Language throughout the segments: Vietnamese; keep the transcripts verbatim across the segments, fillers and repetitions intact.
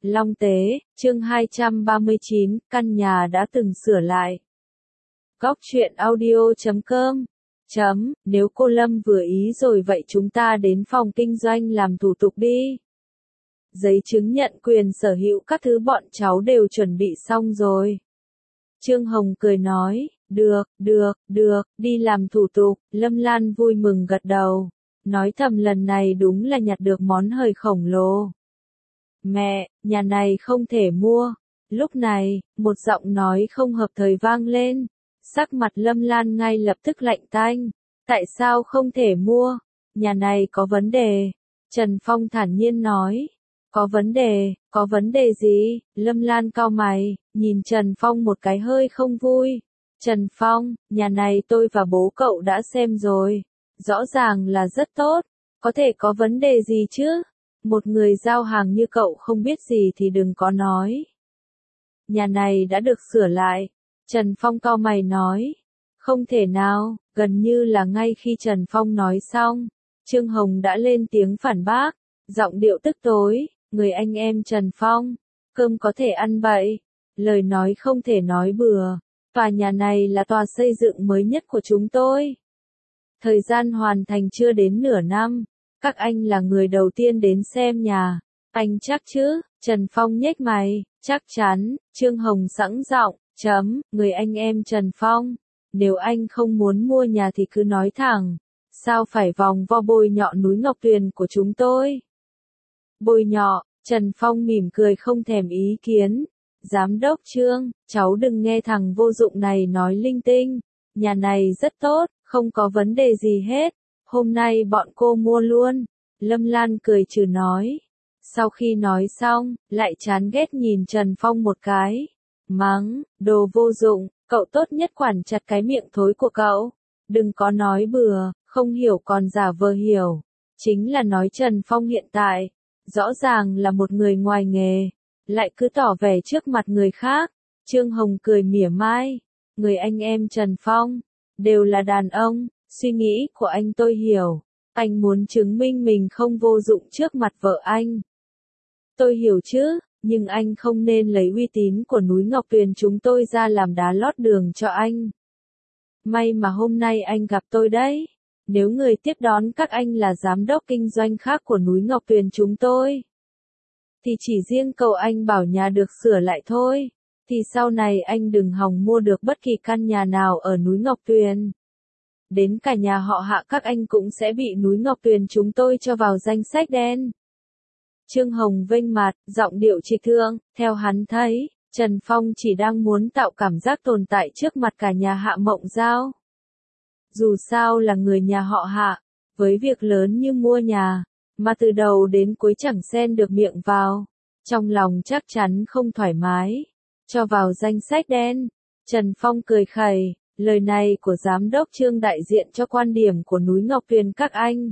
Long Tế, chương hai trăm ba mươi chín, căn nhà đã từng sửa lại. Góc truyện audio chấm com chấm, nếu cô Lâm vừa ý rồi vậy chúng ta đến phòng kinh doanh làm thủ tục đi. Giấy chứng nhận quyền sở hữu các thứ bọn cháu đều chuẩn bị xong rồi. Trương Hồng cười nói, được, được, được, đi làm thủ tục. Lâm Lan vui mừng gật đầu, nói thầm lần này đúng là nhặt được món hời khổng lồ. Mẹ, nhà này không thể mua. Lúc này, một giọng nói không hợp thời vang lên. Sắc mặt Lâm Lan ngay lập tức lạnh tanh. Tại sao không thể mua? Nhà này có vấn đề. Trần Phong thản nhiên nói. Có vấn đề, có vấn đề gì? Lâm Lan cau mày, nhìn Trần Phong một cái hơi không vui. Trần Phong, nhà này tôi và bố cậu đã xem rồi. Rõ ràng là rất tốt. Có thể có vấn đề gì chứ? Một người giao hàng như cậu không biết gì thì đừng có nói. Nhà này đã được sửa lại. Trần Phong cau mày nói. Không thể nào, gần như là ngay khi Trần Phong nói xong, Trương Hồng đã lên tiếng phản bác, giọng điệu tức tối, người anh em Trần Phong, cơm có thể ăn bậy, lời nói không thể nói bừa, tòa nhà này là tòa xây dựng mới nhất của chúng tôi. Thời gian hoàn thành chưa đến nửa năm, các anh là người đầu tiên đến xem nhà, anh chắc chứ? Trần Phong nhếch mày, chắc chắn. Trương Hồng sẵn giọng, chấm, người anh em Trần Phong, nếu anh không muốn mua nhà thì cứ nói thẳng, sao phải vòng vo bôi nhọ núi Ngọc Tuyền của chúng tôi? Bôi nhọ, Trần Phong mỉm cười không thèm ý kiến. Giám đốc Trương, cháu đừng nghe thằng vô dụng này nói linh tinh, nhà này rất tốt, không có vấn đề gì hết, hôm nay bọn cô mua luôn. Lâm Lan cười trừ nói. Sau khi nói xong, lại chán ghét nhìn Trần Phong một cái. Mắng, đồ vô dụng, cậu tốt nhất quản chặt cái miệng thối của cậu. Đừng có nói bừa, không hiểu còn giả vờ hiểu. Chính là nói Trần Phong hiện tại, rõ ràng là một người ngoài nghề, lại cứ tỏ vẻ trước mặt người khác. Trương Hồng cười mỉa mai. Người anh em Trần Phong, đều là đàn ông, suy nghĩ của anh tôi hiểu. Anh muốn chứng minh mình không vô dụng trước mặt vợ anh. Tôi hiểu chứ, nhưng anh không nên lấy uy tín của núi Ngọc Tuyền chúng tôi ra làm đá lót đường cho anh. May mà hôm nay anh gặp tôi đấy. Nếu người tiếp đón các anh là giám đốc kinh doanh khác của núi Ngọc Tuyền chúng tôi, thì chỉ riêng cậu anh bảo nhà được sửa lại thôi, thì sau này anh đừng hòng mua được bất kỳ căn nhà nào ở núi Ngọc Tuyền. Đến cả nhà họ Hạ các anh cũng sẽ bị núi Ngọc Tuyền chúng tôi cho vào danh sách đen. Trương Hồng vênh mặt, giọng điệu trịch thượng, theo hắn thấy, Trần Phong chỉ đang muốn tạo cảm giác tồn tại trước mặt cả nhà Hạ Mộng Giao. Dù sao là người nhà họ Hạ, với việc lớn như mua nhà, mà từ đầu đến cuối chẳng xen được miệng vào, trong lòng chắc chắn không thoải mái, cho vào danh sách đen. Trần Phong cười khẩy, lời này của giám đốc Trương đại diện cho quan điểm của núi Ngọc Tuyền các anh.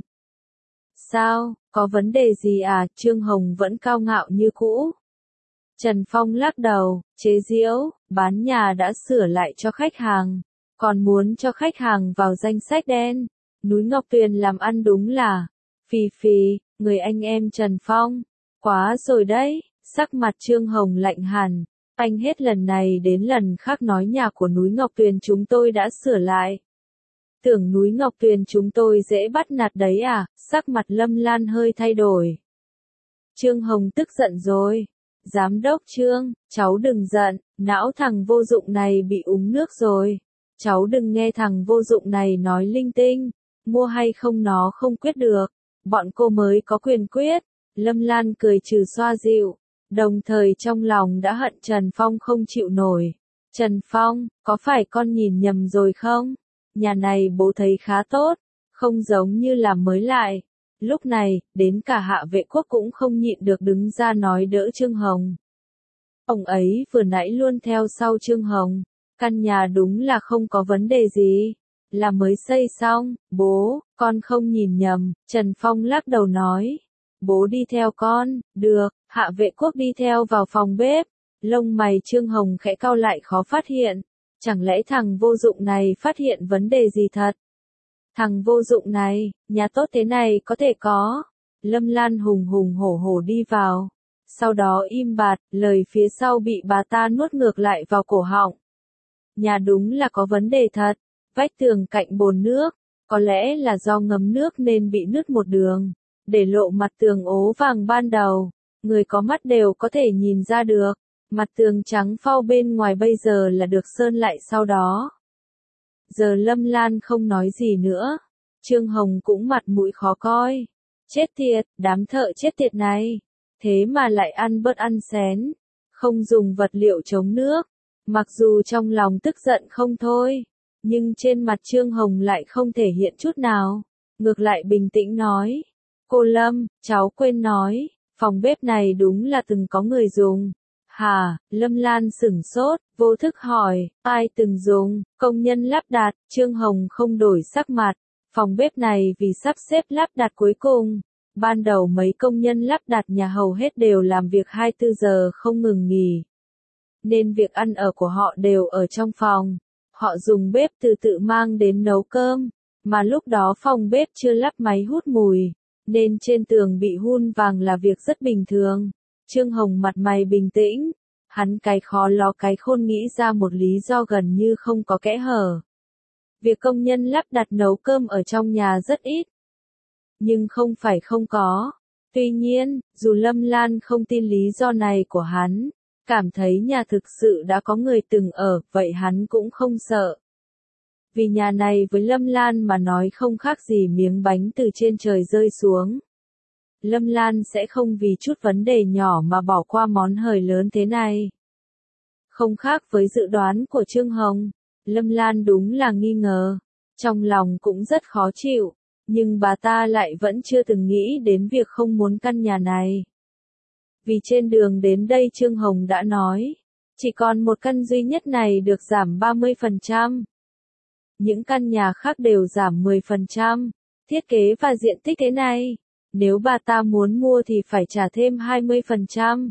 Sao, có vấn đề gì à? Trương Hồng vẫn cao ngạo như cũ. Trần Phong lắc đầu, chế giễu, bán nhà đã sửa lại cho khách hàng, còn muốn cho khách hàng vào danh sách đen. Núi Ngọc Tuyền làm ăn đúng là, phì phì, người anh em Trần Phong, quá rồi đấy. Sắc mặt Trương Hồng lạnh hẳn, anh hết lần này đến lần khác nói nhà của núi Ngọc Tuyền chúng tôi đã sửa lại. Tưởng núi Ngọc Tuyền chúng tôi dễ bắt nạt đấy à? Sắc mặt Lâm Lan hơi thay đổi. Trương Hồng tức giận rồi. Giám đốc Trương, cháu đừng giận, não thằng vô dụng này bị uống nước rồi. Cháu đừng nghe thằng vô dụng này nói linh tinh, mua hay không nó không quyết được, bọn cô mới có quyền quyết. Lâm Lan cười trừ xoa dịu, đồng thời trong lòng đã hận Trần Phong không chịu nổi. Trần Phong, có phải con nhìn nhầm rồi không? Nhà này bố thấy khá tốt, không giống như là mới lại. Lúc này, đến cả Hạ Vệ Quốc cũng không nhịn được đứng ra nói đỡ Trương Hồng. Ông ấy vừa nãy luôn theo sau Trương Hồng. Căn nhà đúng là không có vấn đề gì, là mới xây xong. Bố, con không nhìn nhầm. Trần Phong lắc đầu nói. Bố đi theo con. Được. Hạ Vệ Quốc đi theo vào phòng bếp. Lông mày Trương Hồng khẽ cau lại khó phát hiện. Chẳng lẽ thằng vô dụng này phát hiện vấn đề gì thật? Thằng vô dụng này, nhà tốt thế này có thể có. Lâm Lan hùng hùng hổ hổ đi vào. sau đó im bặt, lời phía sau bị bà ta nuốt ngược lại vào cổ họng. Nhà đúng là có vấn đề thật, vách tường cạnh bồn nước, có lẽ là do ngấm nước nên bị nứt một đường, để lộ mặt tường ố vàng ban đầu, người có mắt đều có thể nhìn ra được, mặt tường trắng phau bên ngoài bây giờ là được sơn lại sau đó. Giờ Lâm Lan không nói gì nữa, Trương Hồng cũng mặt mũi khó coi, chết tiệt, đám thợ chết tiệt này, thế mà lại ăn bớt ăn xén, không dùng vật liệu chống nước, mặc dù trong lòng tức giận không thôi. Nhưng trên mặt Trương Hồng lại không thể hiện chút nào, ngược lại bình tĩnh nói, cô Lâm, cháu quên nói, phòng bếp này đúng là từng có người dùng. Hả, Lâm Lan sửng sốt, vô thức hỏi, ai từng dùng, công nhân lắp đặt, Trương Hồng không đổi sắc mặt, phòng bếp này vì sắp xếp lắp đặt cuối cùng, ban đầu mấy công nhân lắp đặt nhà hầu hết đều làm việc hai mươi bốn giờ không ngừng nghỉ, nên việc ăn ở của họ đều ở trong phòng. Họ dùng bếp từ tự mang đến nấu cơm, mà lúc đó phòng bếp chưa lắp máy hút mùi, nên trên tường bị hun vàng là việc rất bình thường. Trương Hồng mặt mày bình tĩnh, hắn cái khó lo cái khôn nghĩ ra một lý do gần như không có kẽ hở. Việc công nhân lắp đặt nấu cơm ở trong nhà rất ít, nhưng không phải không có. Tuy nhiên, dù Lâm Lan không tin lý do này của hắn, cảm thấy nhà thực sự đã có người từng ở, vậy hắn cũng không sợ. Vì nhà này với Lâm Lan mà nói không khác gì miếng bánh từ trên trời rơi xuống. Lâm Lan sẽ không vì chút vấn đề nhỏ mà bỏ qua món hời lớn thế này. Không khác với dự đoán của Trương Hồng, Lâm Lan đúng là nghi ngờ, trong lòng cũng rất khó chịu, nhưng bà ta lại vẫn chưa từng nghĩ đến việc không muốn căn nhà này. Vì trên đường đến đây Trương Hồng đã nói, chỉ còn một căn duy nhất này được giảm ba mươi phần trăm. Những căn nhà khác đều giảm mười phần trăm. Thiết kế và diện tích thế này, nếu bà ta muốn mua thì phải trả thêm hai mươi phần trăm.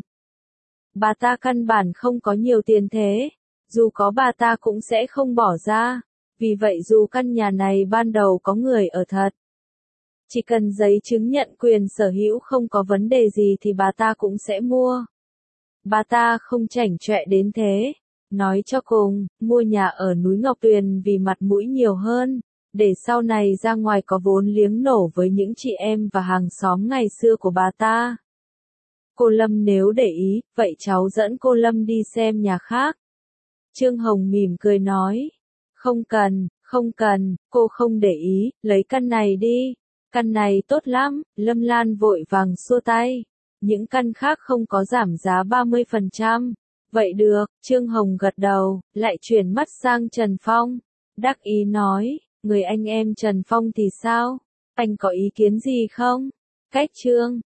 Bà ta căn bản không có nhiều tiền thế, dù có bà ta cũng sẽ không bỏ ra, vì vậy dù căn nhà này ban đầu có người ở thật, chỉ cần giấy chứng nhận quyền sở hữu không có vấn đề gì thì bà ta cũng sẽ mua. Bà ta không chảnh chọe đến thế. Nói cho cùng, mua nhà ở núi Ngọc Tuyền vì mặt mũi nhiều hơn, để sau này ra ngoài có vốn liếng nổ với những chị em và hàng xóm ngày xưa của bà ta. Cô Lâm nếu để ý, vậy cháu dẫn cô Lâm đi xem nhà khác. Trương Hồng mỉm cười nói, không cần, không cần, cô không để ý, lấy căn này đi. Căn này tốt lắm, Lâm Lan vội vàng xua tay. Những căn khác không có giảm giá ba mươi phần trăm. Vậy được, Trương Hồng gật đầu, lại chuyển mắt sang Trần Phong. Đắc ý nói, người anh em Trần Phong thì sao? Anh có ý kiến gì không? Cách Trương